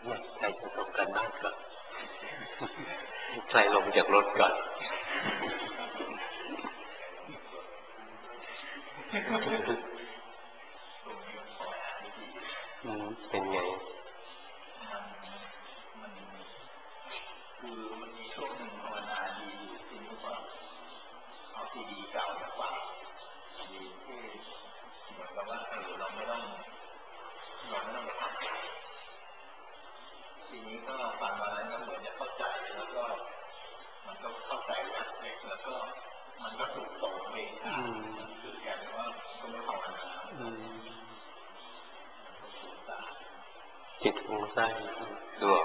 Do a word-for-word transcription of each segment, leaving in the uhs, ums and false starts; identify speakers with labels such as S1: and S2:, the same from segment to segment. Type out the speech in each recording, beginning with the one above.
S1: ใครจะต้องการบ้านก่อนใครลงจากรถก่อนเป็นไง
S2: คือมันมีช่วงหนึ่งภาวนาดีอยู่ที่นี่ว่าเอาที่ดีเก่าดีกว่าดีที่เหมือนกับว่าเออเราไม่ต้องเราไม่ต้องไปทำใจทีนี้ก็ฟังมาแล้วก็เหมือนจะเข้าใจแล้วก็มันก็เข้าใจแล้วแล้วก็มันก็ถูกส่งเองคือแกบอกว่าก็ไม่ภาวนา
S1: จิตฟุ้งซ่านตัว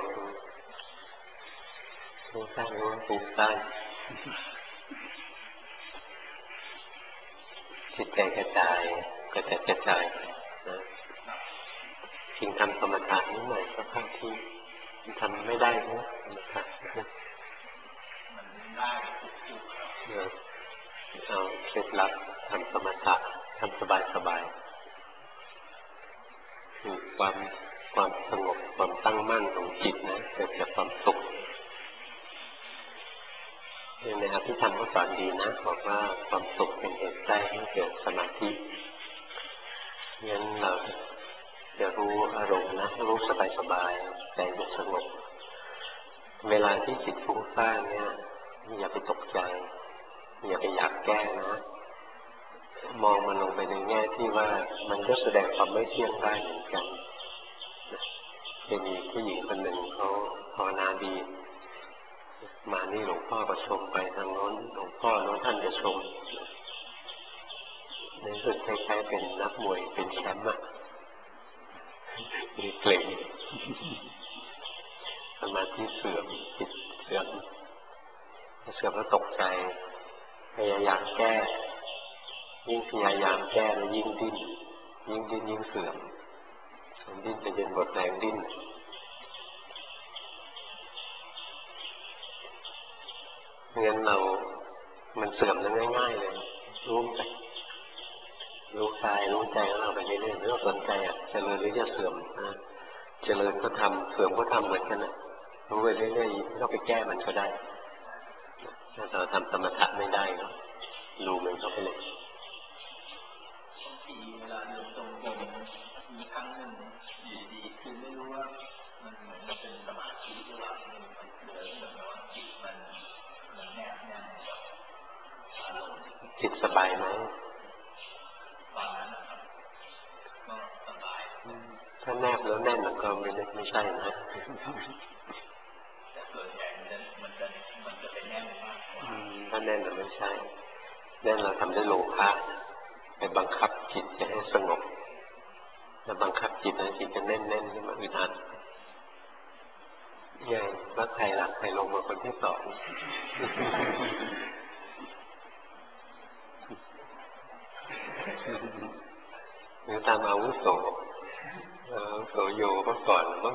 S1: ฟุ้งซ่านรู้ว่าฟุ้งซ่านจิตใจกระจายกระจายกระจายนะจริงทำสมถะนิดหน่อยก็เข้าที่ทำไม่ได้นะสมถะ
S2: มันได้
S1: เอาเคล็ดลับทำสมถะทำสบายสบายคือความความสงบความตั้งมั่นของจิตนะเกิดจากความสุขในอภิธรรมก็สอนดีนะบอกว่าความสุขเป็นเหตุใกล้ให้เกิดสมาธิงั้นเราจะรู้อารมณ์นะรู้สบายสบายใจจะสงบเวลาที่จิตฟุ้งซ่านเนี่ยอย่าไปตกใจอย่าไปอยากแก้นะมองมันลงไปในแง่ที่ว่ามันก็แสดงความไม่เที่ยงได้เหมือนกันจะมีผู้หญิงคนหนึ่งเขาภาวนาดีมานี่หลวงพ่อก็ชมไปทางโน้นหลวงพ่อโน้นท่านจะชมในสุดคล้ายๆเป็นนักมวยเป็นแชมป์อะมีเกร็งสมาธิเสื่อมจิตเสื่อมเสื่อมแล้วตกใจพยายามแก้ยิ่งพยายามแก้แล้วยิ่งดิ้นยิ่งดิ้นยิ่งเสื่อมดิ้นไปจนหมดแรงดิ้นงั้นเรามันเสื่อมได้ง่ายๆเลยรู้ไปรู้กายรู้ใจของเราไปเรื่อยๆไม่ต้องสนใจอ่ะเจริญหรือจะเสื่อมนะเจริญก็ทำเสื่อมก็ทำเหมือนกันนะรู้ไปเรื่อยๆไม่ต้องไปแก้มันก็ได้ถ้าเราทำสมถะไม่ได้ก็ดูมันเข้าไปเลย
S2: บางทีเวลาเดินตรงๆมีครั้งหนึ่งอยู่ดีคือไม่รู้ว่ามันเหมือนจะเป็นสมาธิหรือเปล่ามันเกิดเหมือนว่าจิตมันมันแนบแน่นกับอารมณ์
S1: จิตสบายไหม
S2: ตอนนั้นนะครับก็สบาย
S1: ถ้าแนบแล้วแน่นมันก็ไม่ไม่ใช่นะ
S2: แต่ส่วนใหญ่มันจะมันจะเป็นแน่นมากกว่า
S1: ถ้าแน่นมันไม่ใช่แน่นเราทำได้โลภะไปบังคับจิตจะให้สงบแล้วบังคับจิตนะจิตจะแน่นแน่นขึ้นมาอึดอัดใหญ่ว่าใครหลักใครลงมาคนที่สองหรือตามอาวุโสอาวุโสโยก็ก่อนมั้ง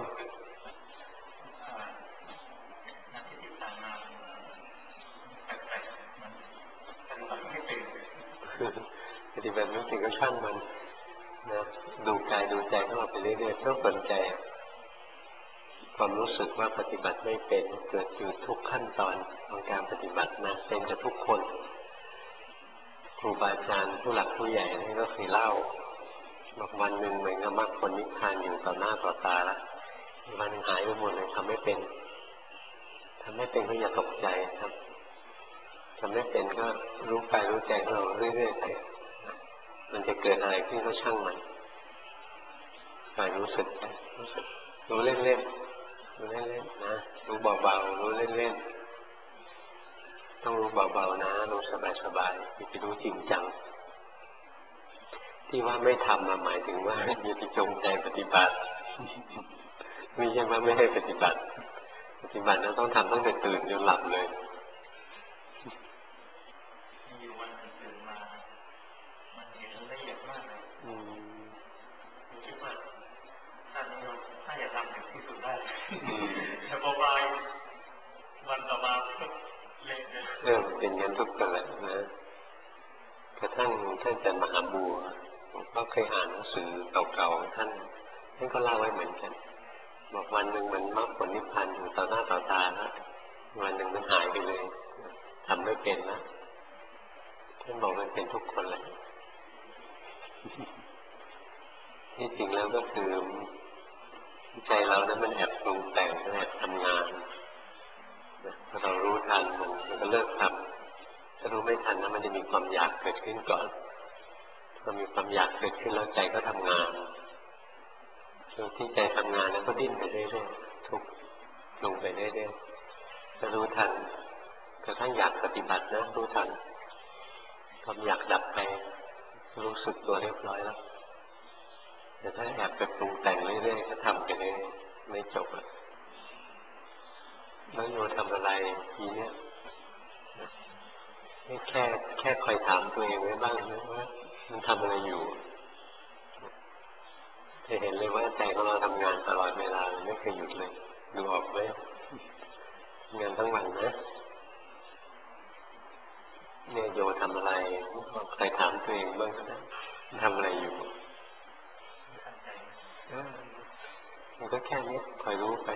S1: ปฏิบัติไม่ถึงก็ช่างมันนะดูกายดูใจของเราไปเรื่อยๆต้องสนใจความรู้สึกว่าปฏิบัติไม่เป็นเกิดอยู่ทุกขั้นตอนของการปฏิบัตินะเป็นกับทุกคนครูบาอาจารย์ผู้หลักผู้ใหญ่นี่ก็เคยเล่าบอกวันหนึ่งเหมือนกับมรรคผลนิพพานอยู่ต่อหน้าต่อตาแล้ววันหายไปหมดเลยทำไม่เป็นทำไม่เป็นก็อย่าตกใจครับทำไม่เป็นก็รู้กายรู้ใจของเราเรื่อยๆไปมันจะเกิดอะไรขึ้นก็ช่างมันคอยรู้สึกรู้สึกรู้เล่นๆรู้เล่นๆนะรู้เบาๆรู้เล่นๆต้องรู้เบาๆนะรู้สบายๆอย่าไปรู้จริงจังที่ว่าไม่ทำมาหมายถึงว่าอย่าไปจงใจปฏิบัติไม่ใช่ว่าไม่ให้ปฏิบัติปฏิบัติแล้วต้องทำตั้งแต่ตื่นจนหลับเลย
S2: อยู่วันตื่นมามันเห็นละเอียดมากเลยคิดว่าถ้าเราถ้าอยากทำถึงที่สุดได้จะพอบายวันต่อมาเล่นเลย
S1: เออเป็นงั้นทุกคนแหละนะกระทั่งท่านอาจารย์มหาบัวผมก็เคยอ่านหนังสือเก่าๆท่านท่านก็เล่าไว้เหมือนกันบอกวันหนึ่งมันมรรคผลนิพพานอยู่ต่อหน้าต่อตาแล้ววันหนึ่งมันหายไปเลยทำไม่เป็นนะท่านบอกมันเป็นทุกคนเลยที่จริงแล้วก็คือใจเรานั้นมันแอบปรุงแต่งแอบทำงานพอเรารู้ทันมันมันก็เลิกทำถ้ารู้ไม่ทันนะมันจะมีความอยากเกิดขึ้นก่อนพอมีความอยากเกิดขึ้นแล้วใจก็ทำงานช่วงที่ใจทำงานแล้วก็ดิ้นไปเรื่อยๆทุกข์ลงไปเรื่อยๆถ้ารู้ทันกระทั่งอยากปฏิบัตินะรู้ทันความอยากดับไปรู้สึกตัวเรียบร้อยแล้วแต่ถ้าแอบไปปรุงแต่งเรื่อยๆก็ทำไปเรื่อยไม่จบแล้วแล้วโยทำอะไรทีเนี้ยแค่แค่คอยถามตัวเองไว้บ้างนะว่ามันทำอะไรอยู่จะเห็นเลยว่าใจของเราทำงานตลอดเวลาไม่เคยหยุดเลยดูออกไหมงานทั้งวันนะเนี่ยโยทำอะไรใครถามตัวเองบ้างนะทำอะไรอยู่มันก็แค่นี้คอยรู้ไป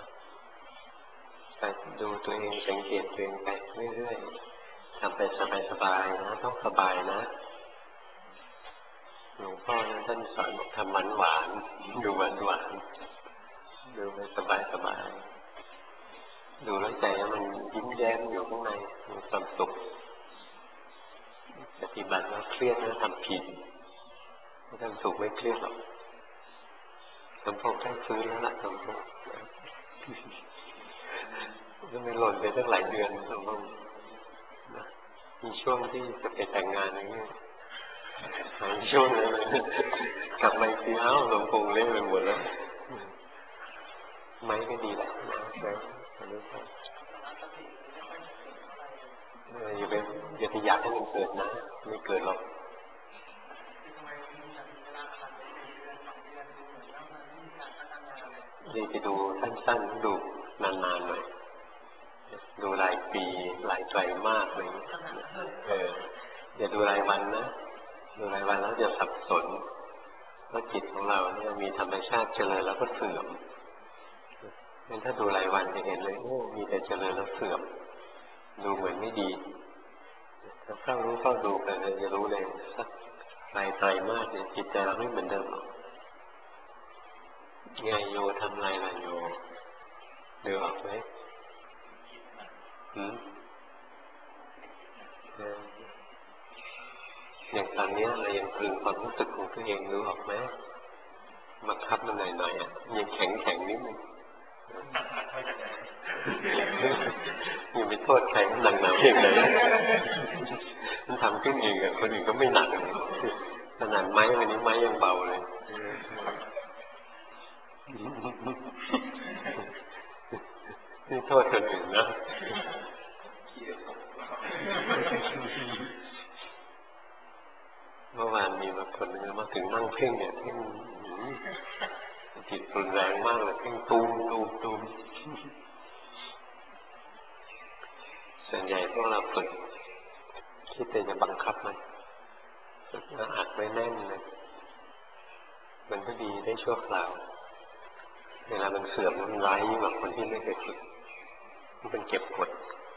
S1: ไปดูตัวเองสังเกตตัวเองไปเรื่อยๆทำไปสบายๆนะต้องสบายนะหลวงพ่อท่านสอนทำหวานหวานดูหวานหวานดูไปสบายสบายดูแล้วใจมันยิ้มแย้มอยู่ข้างในมีความสุขปฏิบัติแล้วเครียดแล้วทำผิดไม่ทำสุขไม่เครียดหรอกสมพงษ์ได้ฟื้นแล้วล่ะสมพงษ์ก็ไม่หล่นไปตั้งหลายเดือนสมพงษ์มีช่วงที่จะไปแต่งงานอย่างนี้หายช่วงนั้นเลยกลับมาอีกทีเอ้าสมพงษ์เล่นไปหมดแล้วไม้ก็ดีแหละนะไม้อันนี้ก็อย่าไปอย่าไปอยากให้มันเกิดนะไม่เกิดหรอกนี่ไปดูสั้นๆดูนานๆหน่อยดูรายปีหลายไตรมาสอะไรอย่างเงี้ยเอออย่าดูรายวันนะดูรายวันแล้วจะสับสนเพราะจิตของเราเนี่ยมีธรรมชาติเจริญแล้วก็เสื่อมงั้นถ้าดูรายวันจะเห็นเลยโอ้มีแต่เจริญแล้วเสื่อมดูเหมือนไม่ดีถ้าเข้ารู้เข้าดูไปเลยจะรู้เลยสักรายไตรมาสเนี่ยจิตใจเราไม่เหมือนเดิมหรอกไงโยทำไรล่ะโยดูออกไหมหืมอย่างตอนนี้เรายังกลืนความรู้สึกของตัวเองดูออกไหมมาคับมันหน่อยๆอ่ะยังแข็งแข็งนิดนึงยังไม่โทษใครมันหนักหนาเองเลยมันทำขึ้นเองอ่ะคนอื่นก็ไม่หนักขนาดไม้วันนี้ไม้ยังเบาเลยนี่โทษคนอื่นนะเมื่อวานมีบางคนนึงมาถึงนั่งเพ่งเนี่ยเพ่งจิตรุนแรงมากเลยเพ่งตูมตูมตูมส่วนใหญ่พวกเราฝึกคิดแต่จะบังคับมันฝึกแล้วอัดไว้แน่นเลยมันก็ดีได้ชั่วคราวเวลามันเสื่อมมันร้ายยิ่งกว่าคนที่ไม่เคยฝึกมันเป็นเก็บกด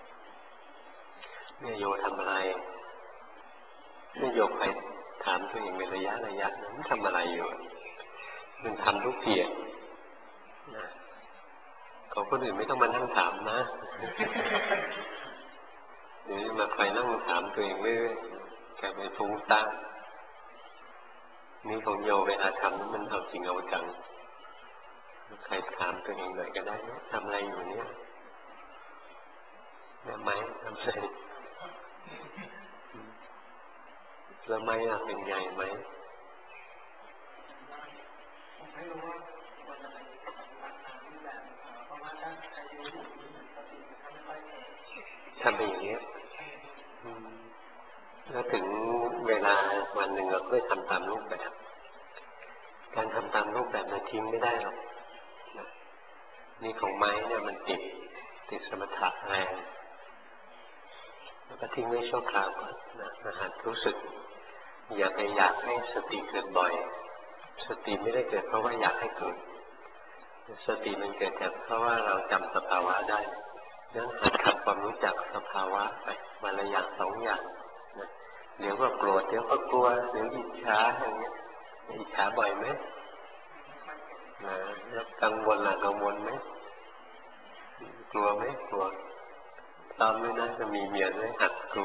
S1: เนี่ยโยทำอะไรเนี่ยโยไปถามตัวเองเป็นระยะระยะมันทำอะไรอยู่มันทำทุกทีนะของคนอื่นไม่ต้องมานั่งถามนะเดี๋ยวมาคอยนั่งถามตัวเองเรื่อยๆแกไปฟุ้งซ่านนี่ของโยเวลาทำมันเอาจริงเอาจังใครถามตัวเองหน่อยก็ได้นะทำอะไรอยู่เนี่ยได้ไหมทำอะไรแล้วไหมอ่ะเป็นไงไหมทำไปอย่างนี้แล้วถึงเวลาวันหนึ่งเราก็ทำตามรูปแบบการทำตามรูปแบบมันทิ้งไม่ได้หรอกนี่ของไม้เนี่ยมันติดติดสมถะแรงแล้วก็ทิ้งไว้ชั่วคราวก่อนนะอาหารรู้สึกอย่าไปอยากให้สติเกิดบ่อยสติไม่ได้เกิดเพราะว่าอยากให้เกิดสติมันเกิดจากเพราะว่าเราจำสภาวะได้นั้นหัดทำความรู้จักสภาวะไปวันละอย่างสองอย่างนะเดี๋ยวก็โกรธเดี๋ยวก็กลัวเดี๋ยวอิจฉาอย่างเงี้ยอิจฉาบ่อยไหมนะแล้วกังวลล่ะกังวลไหมกลัวไหมกลัวตอนนี้นะจะมีเมียด้วยหัดกลัว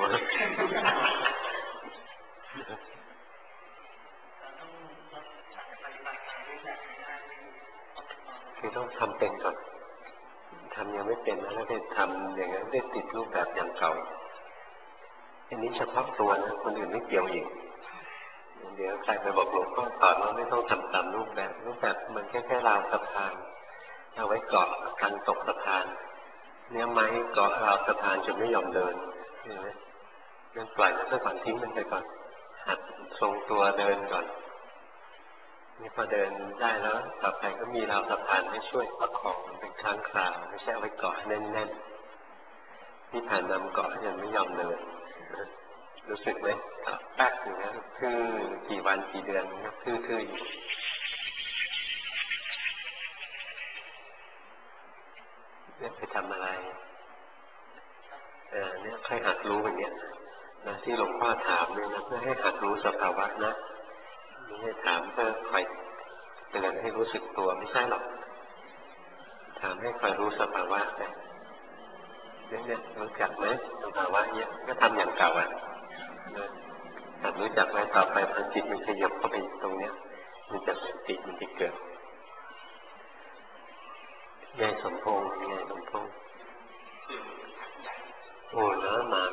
S1: คือต้องทำเป็นก่อนทำยังไม่เป็นนะแล้วไปทำอย่างนั้นได้ติดรูปแบบอย่างเก่าอันนี้เฉพาะตัวนะคนอื่นไม่เกี่ยวอีกเดี๋ยวใครไปบอกหลวงพ่อสอนว่าไม่ต้องทำตามรูปแบบรูปแบบมันแค่แค่ราวสะพานเอาไว้เกาะกันตกสะพานเนี่ยไม้เกาะราวสะพานจนไม่ยอมเดินเห็นไหมนั่นปล่อยมันซะก่อนทิ้งมันไปก่อนหัดทรงตัวเดินก่อนนี่พอเดินได้แล้วต่อไปก็มีราวสะพานให้ช่วยประคองเป็นครั้งคราวไม่ใช่เอาไว้เกาะแน่นๆที่ผ่านมาเกาะยังไม่ยอมเดินรู้สึกไหมแป๊กอยู่นะคือกี่วันกี่เดือนก็คือๆอยู่เนี่ยไปทำอะไรเออเนี่ยใครหัดรู้อย่างเนี้ยนะที่หลวงพ่อถามเนี่ยนะเพื่อให้หัดรู้สภาวะนะไม่ใช่ถามเพื่อคอยเตือนให้รู้สึกตัวไม่ใช่หรอกถามให้คอยรู้สภาวะไปเนี่ยเนี่ยรู้จักไหมสภาวะเนี่ยก็ทำอย่างเก่าอ่ะหัดรู้จักไหมต่อไปพอจิตมันขยับเข้าไปตรงเนี้ยมันจะสติมันจะเกิดยายสมพงษ์ยายสมพงษ์โอ้นะมัน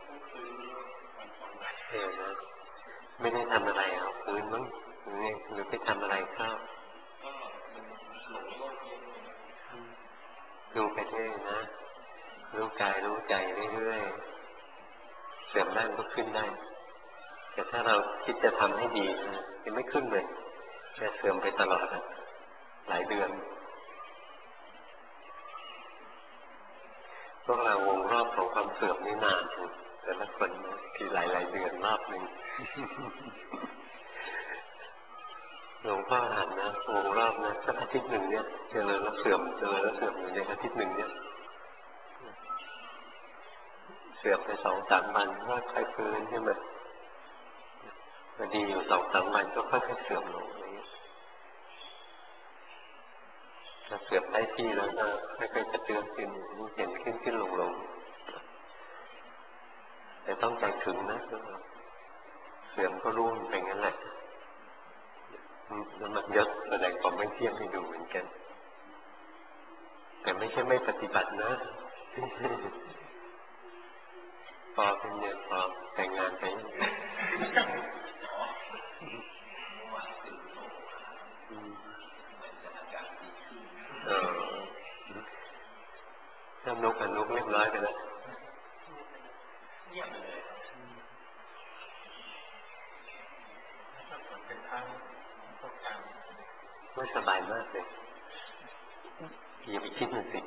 S1: เออนะไม่ได้ทำอะไรเอาพื้นมั้งหรือไงหรือไปทำอะไรข้าวดูไปเรื่อยนะรู้กายรู้ใจเรื่อยๆเสื่อมได้ก็ขึ้นได้แต่ถ้าเราคิดจะทำให้ดีนะยังไม่ขึ้นเลยจะเสื่อมไปตลอดหลายเดือนพวกเราวงรอบของความเสื่อมนี่นานแต่ละคนทีหลายหลายเดือนรอบหนึ่งหลวงพ่อหันนะวงรอบนะสักอาทิตย์หนึ่งเนี่ยเจริญแล้วเสื่อมเจริญแล้วเสื่อมอยู่ในอาทิตย์หนึ่งเนี่ยเสื่อมไปสองสามวันก็ค่อยฟื้นขึ้นมาพอดีอยู่สองสามวันก็ค่อยๆเสื่อมลงถ้าเสื่อมได้ที่แล้วก็ค่อยๆกระเตื้องขึ้นเห็นขึ้นขึ้นลงลงแต่ต้องใจถึงนะเสื่อมก็รู้มันเป็นงั้นแหละแล้วมันยกแสดงความไม่เที่ยงให้ดูเหมือนกันแต่ไม่ใช่ไม่ปฏิบัตินะพอเป็นเนี่ยพอแต่งงานไปเออถ้านกกับนกเรียบร้อยไปแล้วไม่สบายมากเลยอย่าไปคิดมันสิ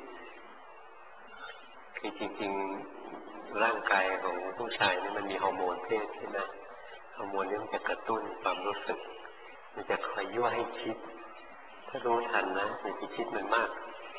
S1: คือจริงๆร่างกายของผู้ชายนี่มันมีฮอร์โมนเพศใช่ไหมฮอร์โมนนี้มันจะกระตุ้นความรู้สึกมันจะคอยยั่วให้คิดถ้ารู้ทันนะอย่าไปคิดมันมาก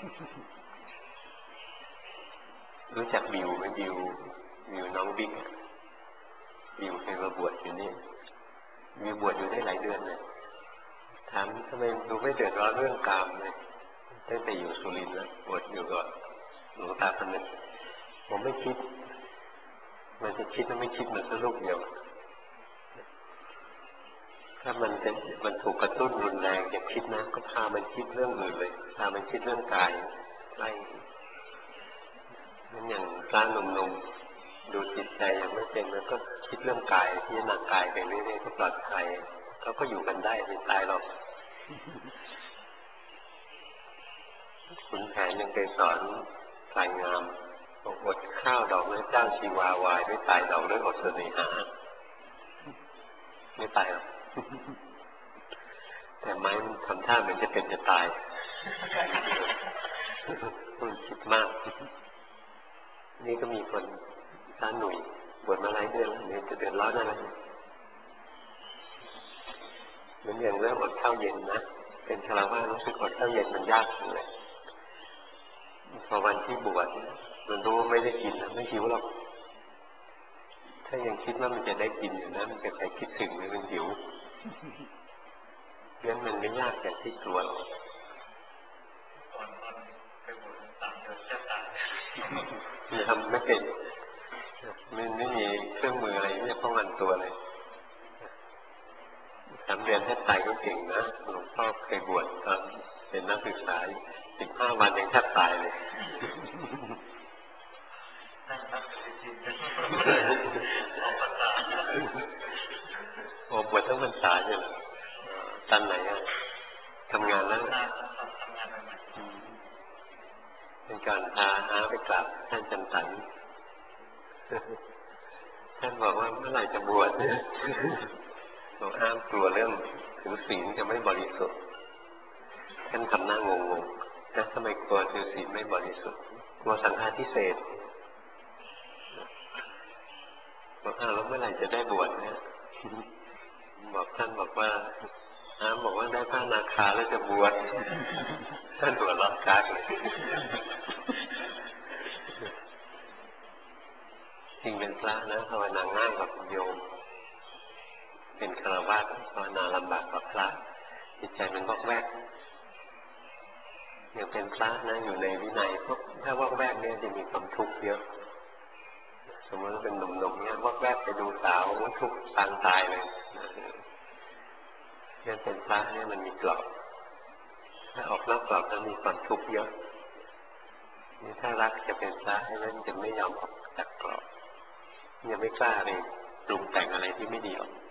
S1: รู้จักบิวไหมบิวบิวน้องบิ๊กบิวเคยมาบวชอยู่นี่บิวบวชอยู่ได้หลายเดือนเลยถามทำไมดูไม่เดือดร้อนเรื่องกามเลยตั้งแต่อยู่สุรินทร์แล้วบวชอยู่กับหลวงตาคนหนึ่งผมไม่คิดมันจะคิดแล้วไม่คิดมันสักลูกเดียวถ้ามันจะมันถูกกระตุ้นรุนแรงจะคิดนะก็พามันคิดเรื่องอื่นเลยพามันคิดเรื่องกายไล่นั่นอย่างกล้าหนุ่มๆดูจิตใจยังไม่เป็นแล้วก็คิดเรื่องกายพิจารณากายไปเรื่อยๆก็ปลอดภัยเขาก็อยู่กันได้ไม่ตายหรอกขุนแผนยังเคยสอนพลายงามบอกอดข้าวดอกไม้จ้างชีวาวายด้วยตายดอกด้วยอดเสน่หาไม่ตายหรอกแต่ไม้มันทำท่าเหมือนจะเป็นจะตายมันคิดมากนี่ก็มีคนต้านหนุ่ยบวชมาหลายเดือนแล้วเนี่ยจะเดือดร้อนอะไรเหมือนอย่างเรื่องอดข้าวเย็นนะเป็นคารวะรู้สึกอดข้าวเย็นมันยากเลยพอวันที่บวชมันรู้ไม่ได้กินไม่หิวหรอกถ้ายังคิดว่ามันจะได้กินอยู่นะมันจะไปคิดถึงมันหิวงั้นมันไม่ยากอย่างที่กลัวหรอก
S2: ตอนตอนไปบวชต่างจะแค่ตาย
S1: ทำไม่เป็นไม่ไม่มีเครื่องมืออะไรที่จะป้องกันตัวเลยสามเดือนแทบตายก็เก่งนะหลวงพ่อเคยบวชตอนเป็นนักศึกษาสิบห้าวันยังแทบตายเลยโอ้บวชทั้งพรรษาเนี่ยตอนไหนอ่ะทำงานแล้ว
S2: ทำงานใหม่
S1: เป็นการพาอาไปกราบท่านจันทันท่านบอกว่าเมื่อไหร่จะบวชเนี่ยบอกอ้ามกลัวเรื่องถือศีลจะไม่บริสุทธิ์ท่านทำหน้างงๆนะทำไมกลัวถือศีลไม่บริสุทธิ์กลัวสังฆาทิเศษบอกอ้าวแล้วเมื่อไหร่จะได้บวชเนี่ยบอกท่านบอกว่าอ้ามบอกว่าได้พระนาคาแล้วจะบวชท่านหัวเราะกากเลยจริงเป็นพระนะภาวนาง่ายกว่าโยมเป็นฆราวาสภาวนาลำบากกว่าพระจิตใจมันวอกแวกอย่างเป็นพระนะอยู่ในวินัยพวกถ้าวอกแวกเนี่ยจะมีความทุกข์เยอะสมมติว่าเป็นหนุ่มๆเนี่ยวอกแวกไปดูสาวทุกข์ปางตายเลยเนี่ยเป็นพระเนี่ยมันมีกรอบถ้าออกนอกกรอบแล้วมีความทุกข์เยอะนี่ถ้ารักจะเป็นพระให้นั้นจะไม่ยอมออกจากกรอบยังไม่กล้าเลยปรุงแต่งอะไรที่ไม่ดีหรอก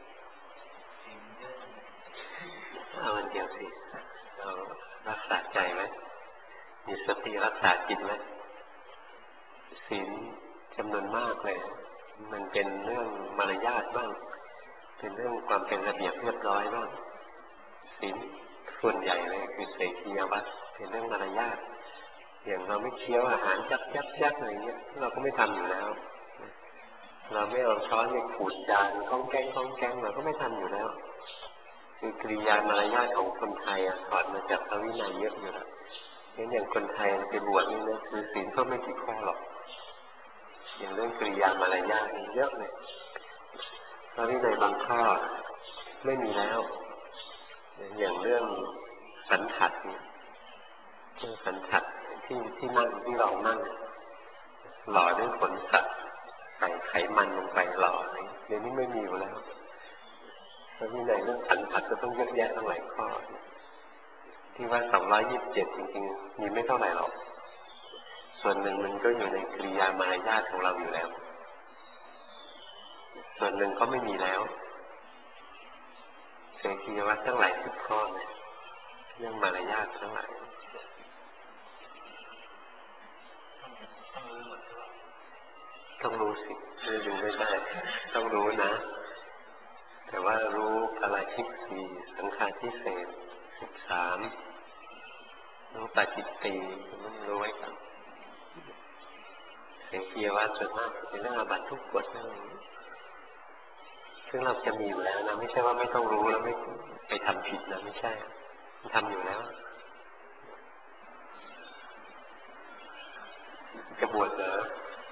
S1: เอาอันเดียวสิเรารักษาใจไหมมีสติรักษาจิตไหมศีลจำนวนมากเลยมันเป็นเรื่องมารยาทบ้างเป็นเรื่องความเป็นระเบียบเรียบร้อยบ้างศีลส่วนใหญ่เลยคือเสกียวัตรเป็นเรื่องมารยาทอย่างเราไม่เคี้ยวอาหารยับยับยับอะไรเงี้ยเราก็ไม่ทำอยู่แล้วเราไม่เอาช้อนไปขูดจานก้องแกงก้องแกงเราก็ไม่ทำอยู่แล้วคือกริยามารยาทของคนไทยอ่ะถอดมาจากพระวินัยเยอะอยู่แล้วงั้นอย่างคนไทยไปบวชนี่นะคือศีลก็ไม่กี่ข้อหรอกอย่างเรื่องกริยามารยาทนี่เยอะเลยพระวินัยบางข้อไม่มีแล้วอย่างเรื่องสันทัดเนี่ยเรื่องสันทัดที่ที่นั่งที่เรานั่งหล่อด้วยขนสัตว์ใส่ไขมันลงไปหล่ออะไรเดี๋ยวนี้ไม่มีอยู่แล้วพระวินัยเรื่องสันทัดก็ต้องเยอะแยะตั้งหลายข้อที่ว่าสองร้อยยี่สิบเจ็ดจริงๆมีไม่เท่าไหร่หรอกส่วนหนึ่งมันก็อยู่ในกริยามารยาทของเราอยู่แล้วส่วนหนึ่งก็ไม่มีแล้วเสกียวัตรทั้งหลายสิบข้อเนี่ยเรื่องมารยาททั้งหลายต้องรู้สิไม่รู้ไม่ได้ต้องรู้นะแต่ว่ารู้พลาชิกสี่สังฆาทิเศษสิบสามรู้ปัจจิตตีมันรู้ไว้ก่อนเสกียวัตรส่วนมากเป็นเรื่องอาบัติทุกกฎนั่นเองซึ่งเราจะมีอยู่แล้วนะไม่ใช่ว่าไม่ต้องรู้แล้วไม่ไปทำผิดนะไม่ใช่ทำอยู่แล้วจะบวชเหรอ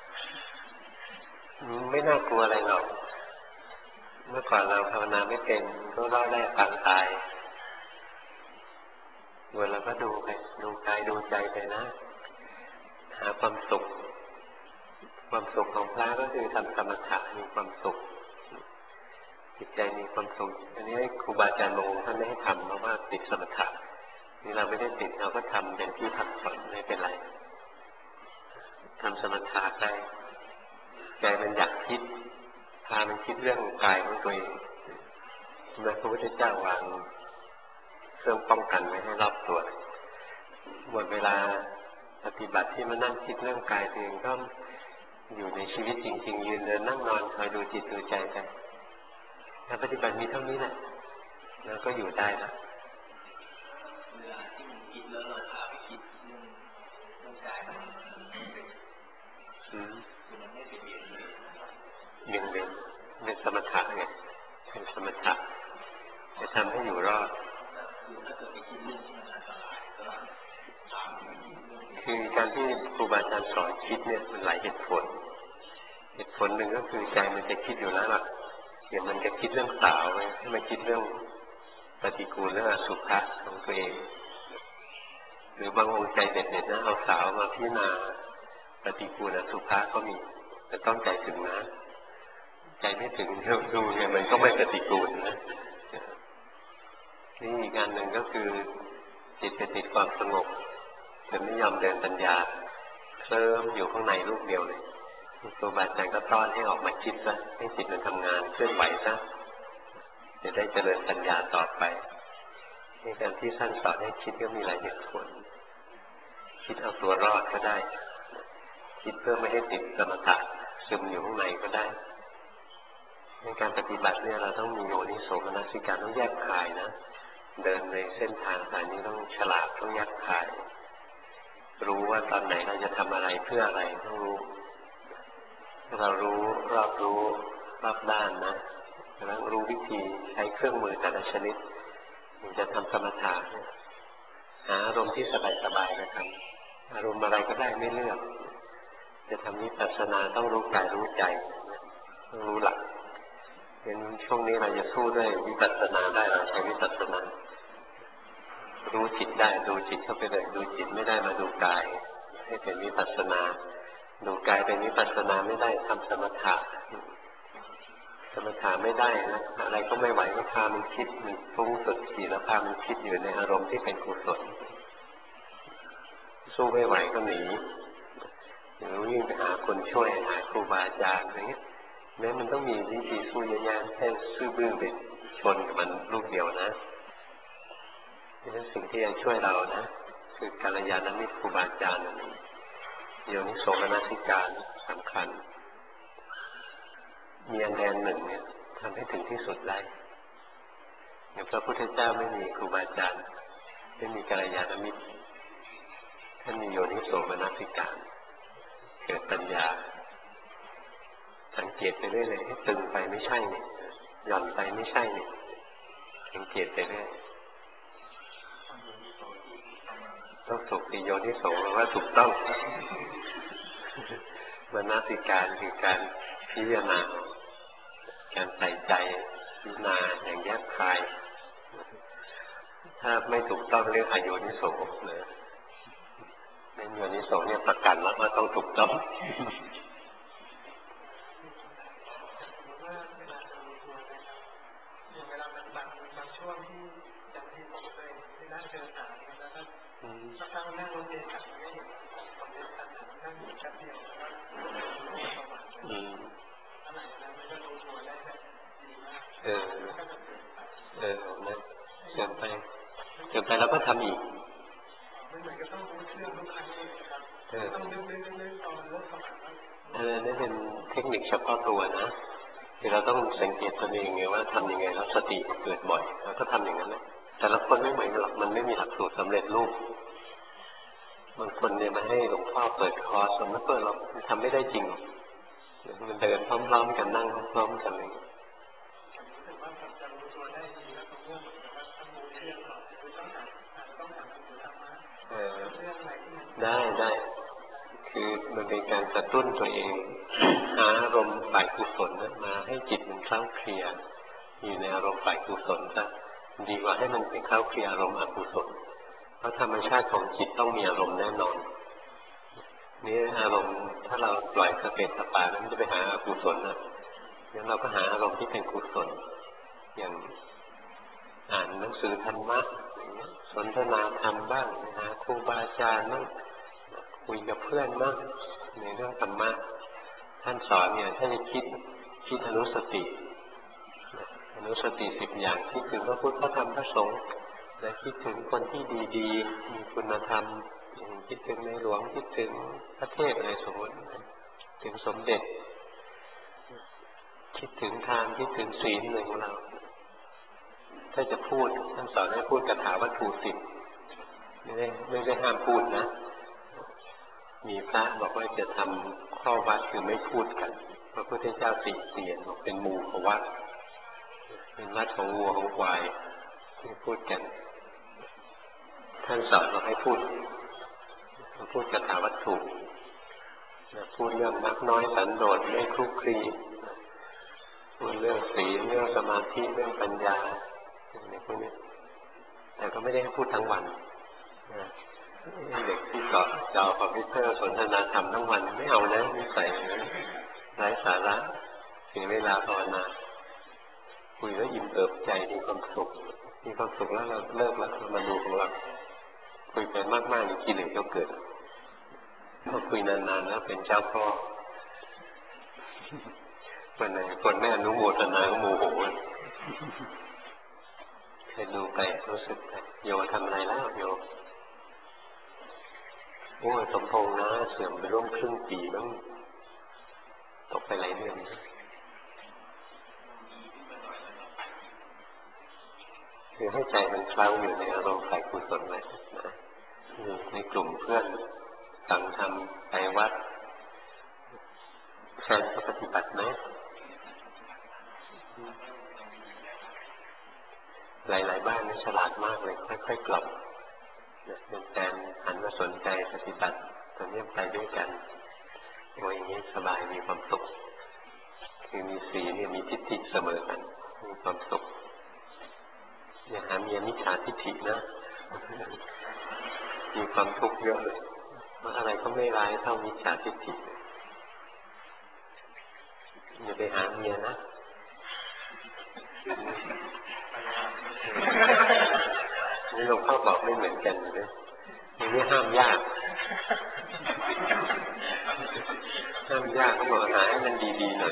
S1: ไม่น่ากลัวอะไรหรอกเมื่อก่อนเราภาวนาไม่เป็นก็รอดได้ปางตายบวชเราก็ดูไปดูกายดูใจไปนะหาความสุขความสุขของพระก็คือทำสมถะมีความสุขจิตใจมีความสุขอันนี้ครูบาอาจารย์บางองค์ท่านไม่ให้ทำเพราะว่าติดสมถะนี่เราไม่ได้ติดเราก็ทำเป็นที่พักผ่อนไม่เป็นไรทำสมถะใจใจมันอยากคิดพามันคิดเรื่องกายของตัวเองพระพุทธเจ้าวางเครื่องป้องกันไว้ให้รอบตัวหมดเวลาปฏิบัติที่มานั่งคิดเรื่องกายตัวเองก็อยู่ในชีวิตจริงๆยืนเดินนั่งนอนคอยดูจิตดูใจไปการปฏิบัติมีเท่านี้แหละแล้วก็อยู่ได้แล้ว
S2: เวลาที่มันคิดแล้วเราพาไปคิดเรื่องเรื่องกายมัน
S1: อืม
S2: มันไม่เป็นเองเลย
S1: ยังเป็นเป็นสมถะไงเป็นสมถะจะทำให้อยู่รอด
S2: คือถ้าเกิดไปคิดเรื่อง
S1: คือการที่ครูบาอาจารย์สอนคิดเนี่ยมันหลายเหตุผลเหตุผลหนึ่งก็คือใจมันจะคิดอยู่แล้วล่ะอย่างมันจะคิดเรื่องสาวให้มันคิดเรื่องปฏิกูลเรื่องอสุภะของตัวเองหรือบางองค์ใจเด็ดๆนะเอาสาวมาพิจารณาปฏิกูลอสุภะก็มีแต่ต้องใจถึงนะใจไม่ถึงดูไงมันก็ไม่ปฏิกูลนะนี่อีกการหนึ่งก็คือจิตไปติดความสงบจะไม่ยอมเดินปัญญาเคลิ้มอยู่ข้างในรูปเดียวเลยครูบาอาจารย์ก็ต้อนให้ออกมาคิดซะให้จิตมันทำงานเคลื่อนไหวซะจะได้เจริญปัญญาต่อไปในการที่ท่านสอนให้คิดก็มีหลายเหตุผลคิดเอาตัวรอดก็ได้คิดเพื่อไม่ให้ติดสมถะซึมอยู่ข้างในก็ได้ในการปฏิบัติเนี่ยเราต้องมีโยนิโสมนสิการต้องแยกคายนะเดินในเส้นทางสายนี้ต้องฉลาดต้องแยกคายรู้ว่าตอนไหนเราจะทำอะไรเพื่ออะไรต้องรู้เรารู้รอบรู้รอบด้านนะแล้วรู้วิธีใช้เครื่องมือแต่ละชนิดมันจะทำสมถะหาอารมณ์ที่สบายๆนะครับอารมณ์อะไรก็ได้ไม่เลือกจะทำวิปัสสนาต้องรู้กายรู้ใจต้องรู้หลักเห็นช่วงนี้เราจะสู้ด้วยวิปัสสนาได้เราใช้วิปัสสนารู้จิตได้ดูจิตเข้าไปเลยดูจิตไม่ได้มาดูกายให้เป็นวิปัสสนาดูกายเป็นวิปัสสนาไม่ได้ทำสมถะสมถะไม่ได้นะอะไรก็ไม่ไหวก็พามันคิดมันฟุ้งสุดขีดแล้วพามันคิดอยู่ในอารมณ์ที่เป็นกุศลสู้ไม่ไหวก็หนีหรือวิ่งไปหาคนช่วยหาครูบาอาจารย์อะไรเงี้ยแม้มันต้องมีวิธีสู้เยอะแยะแค่ซื่อบื้อไปชนกับมันลูกเดียวนะนี่เป็นสิ่งที่ยังช่วยเรานะคือกัลยาณมิตรครูบาอาจารย์โยนิโสมนสิการสำคัญมีอันใดอันหนึ่งเนี่ยทำให้ถึงที่สุดได้อย่างพระพุทธเจ้าไม่มีครูบาอาจารย์ไม่มีกัลยาณมิตรท่านมีโยนิโสมนสิการเกิดปัญญาสังเกตไปเรื่อยเลยให้ตึงไปไม่ใช่เนี่ยหย่อนไปไม่ใช่เนี่ยสังเกตไปเรื่อยต้องถูกติโยนิโสว่าถูกต้องมนสิการคือการพิจารณาการใส่ใจพิจารณาอย่างแยบคายถ้าไม่ถูกต้องเรียกอโยนิโสนะในโยนิโสเนี่ยประกันแล้วว่าต้องถูกต้องเออเออนะเกินไปเกินไปแล้วก็ทำอีกเออเออนี่เป็นเทคนิคเฉพาะตัวนะคือเราต้องสังเกตตัวเองไงว่าทำยังไงแล้วสติเกิดบ่อยแล้วก็ทำอย่างนั้นแหละแต่ละคนไม่เหมือนกันหรอกมันไม่มีหลักสูตรสำเร็จรูปบางคนเนี่ยมาให้หลวงพ่อเปิดคอร์สมันเปิดเราทำไม่ได้จริงมันเดินพร้อมๆกันนั่งพร้อมๆกันเลยเออได้ได้คือมันเป็นการกระตุ้นตัวเองหาอารมณ์ฝ่ายกุศลมาให้จิตมันเคล้าเคลียอยู่ในอารมณ์ฝ่ายกุศลซะดีกว่าให้มันเป็นเคล้าเคลียอารมณ์อกุศลเพราะธรรมชาติของจิตต้องมีอารมณ์แน่นอนนี่อารมณ์ถ้าเราปล่อยสเปสสปาแล้วมันจะไปหาอกุศลนะงั้นเราก็หาอารมณ์ที่เป็นกุศลอย่างอ่านหนังสือธรรมะสนทนาธรรมบ้างหาครูบาอาจารย์บ้างคุยกับเพื่อนบ้างในเรื่องธรรมะท่านสอนเนี่ยท่านจะคิดคิดอนุสติอนุสติสิบอย่างคิดถึงพระพุทธพระธรรมพระสงฆ์และคิดถึงคนที่ดีๆมีคุณธรรมคิดถึงในหลวงคิดถึงพระเทพอะไรสมมติถึงสมเด็จคิดถึงทานคิดถึงศีลหนึ่งของเราถ้าจะพูดท่านสอนให้พูดคาถาวัตถุสิบไม่ได้ไม่ได้ห้ามพูดนะมีพระบอกว่าจะทำข้อวัดคือไม่พูดกันพระพุทธเจ้าติเตียนบอกเป็นหมู่ของวัดเป็นวัดของวัวของควายที่พูดกันท่านสอนเราให้พูดพูดคาถาวัตถุพูดเรื่องนักน้อยสันโดษไม่คลุกคลีพูดเรื่องศีลเรื่องสมาธิเรื่องปัญญาอะไรพวกนี้แต่ก็ไม่ได้พูดทั้งวันเด็กที่เกาะจอคอมพิวเตอร์สนทนาธรรมทั้งวันไม่เอานะนิสัยไร้สาระถึงเวลาภาวนาคุยแล้วอิ่มเอิบใจมีความสุขมีความสุขแล้วเราเลิกแล้วมาดูของเราคุยไปมากๆนี่กิเลสก็เกิดพอคุยนานๆแล้วเป็นเจ้าพ่อวันไหนคนแม่อนุโมทนาก็โมโหเคยดูไปรู้สึกไปโยทำอะไรแล้วโยโอ้ยสมพงษ์นะเสื่อมไปร่วมครึ่งปีแล้วตกไปหลายเดือนคือให้ใจมันเคล้าอยู่ในอารมณ์ฝ่ายกุศลไว้นะในกลุ่มเพื่อนสั่งทำไปวัดแฟนก็ปฏิบัติไหมหลายๆบ้านนี่ฉลาดมากเลยค่อยๆกลับเป็นแฟนหันมาสนใจปฏิบัติตอนนี้ไปด้วยกันว่าอย่างนี้สบายมีความสุขคือมีสีเนี่ยมีทิฏฐิเสมอกันมีความสุขอย่าหาเมียมิจฉาทิฏฐินะมีความทุกข์เยอะเลยว่าอะไรก็ไม่ร้ายเท่ามิจฉาทิฏฐิอย่าไปหาเมียนะนี่หลวงพ่อบอกไม่เหมือนกันเลยนี่ไม่ห้ามยากห้ามยากเขาบอกหาให้มันดีๆหน่อย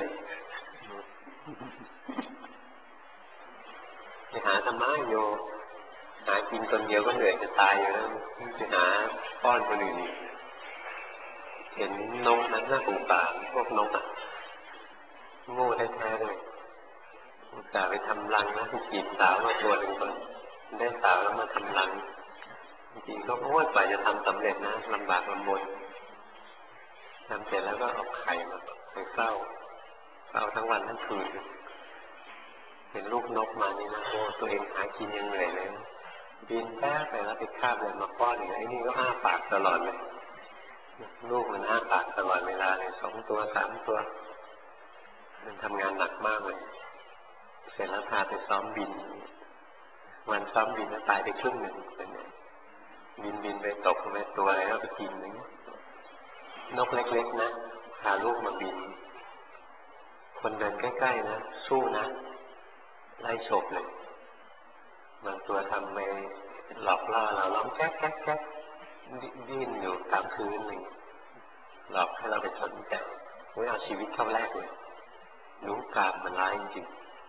S1: ไปหาธรรมะโยหากินคนเดียวก็เหนื่อยจะตายอยู่แล้วไปหาป้อนคนอื่นเห็นนกนั้นน่าสงสารพวกนกอ่ะโง่แท้ๆเลยอุตส่าห์ไปทำรังนะจีบสาวมาตัวหนึ่งก่อนได้สาวแล้วมาทำรังจริงๆก็โอ้ยกว่าจะทำสำเร็จนะลำบากลำบนทำเสร็จแล้วก็เอาไข่มาไปเฝ้าเฝ้าทั้งวันทั้งคืนเห็นลูกนกมานี่นะโอ้ตัวเองหากินยังเหนื่อยเลยบินแป๊บไปแล้วไปคาบเลยมาป้อนอย่างไอ้นี่ก็อ้าปากตลอดเลยลูกมันอ้าปากตลอดเวลาเลยสองตัวสามตัวมันทำงานหนักมากเลยเสร็จแล้วพาไปซ้อมบินวันซ้อมบินแล้วตายไปครึ่งหนึ่งเป็นไงบินบินไปตกไปตัวอะไรแล้วไปกินนึงนกเล็กๆนะพาลูกมาบินคนเดินใกล้ๆนะสู้นะไล่ฉกเลยบางตัวทำไปหลอกล่อเราร้องแก๊กแก๊กแก๊กดิ้นอยู่ตามพื้นหนึ่งหลอกให้เราไปสนใจไม่เอาชีวิตเข้าแรกเลยรู้กามมันร้ายจริง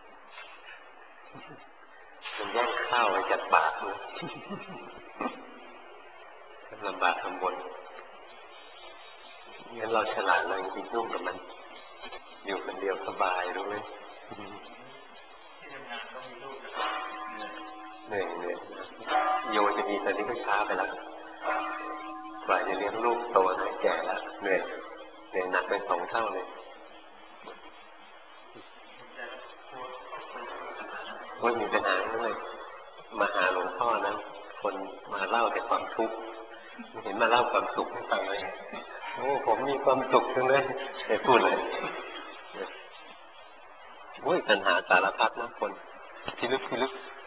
S1: มันแย่งข้าวไปจากปากเลยลำบากลำบนงั้นเราฉลาดเราจริงๆยุ่งกับมันอยู่คนเดียวสบายรู้ไหมเหนื่อยเหนื่อยโยจะมีตอนนี้ก็ช้าไปแล้วกว่าจะเลี้ยงลูกโตนะแก่แล้วเหนื่อยเหนื่อยหนักเป็นสองเท่าเลยว่ามีปัญหาเลยมาหาหลวงพ่อนะคนมาเล่าแต่ความทุกข์เห็นมาเล่าความสุขให้ฟังเลยโอ้ผมมีความสุขจังเลยไม่พูดเลยโอ้ยปัญหาสารพัดนะคนพิลึกพิลึก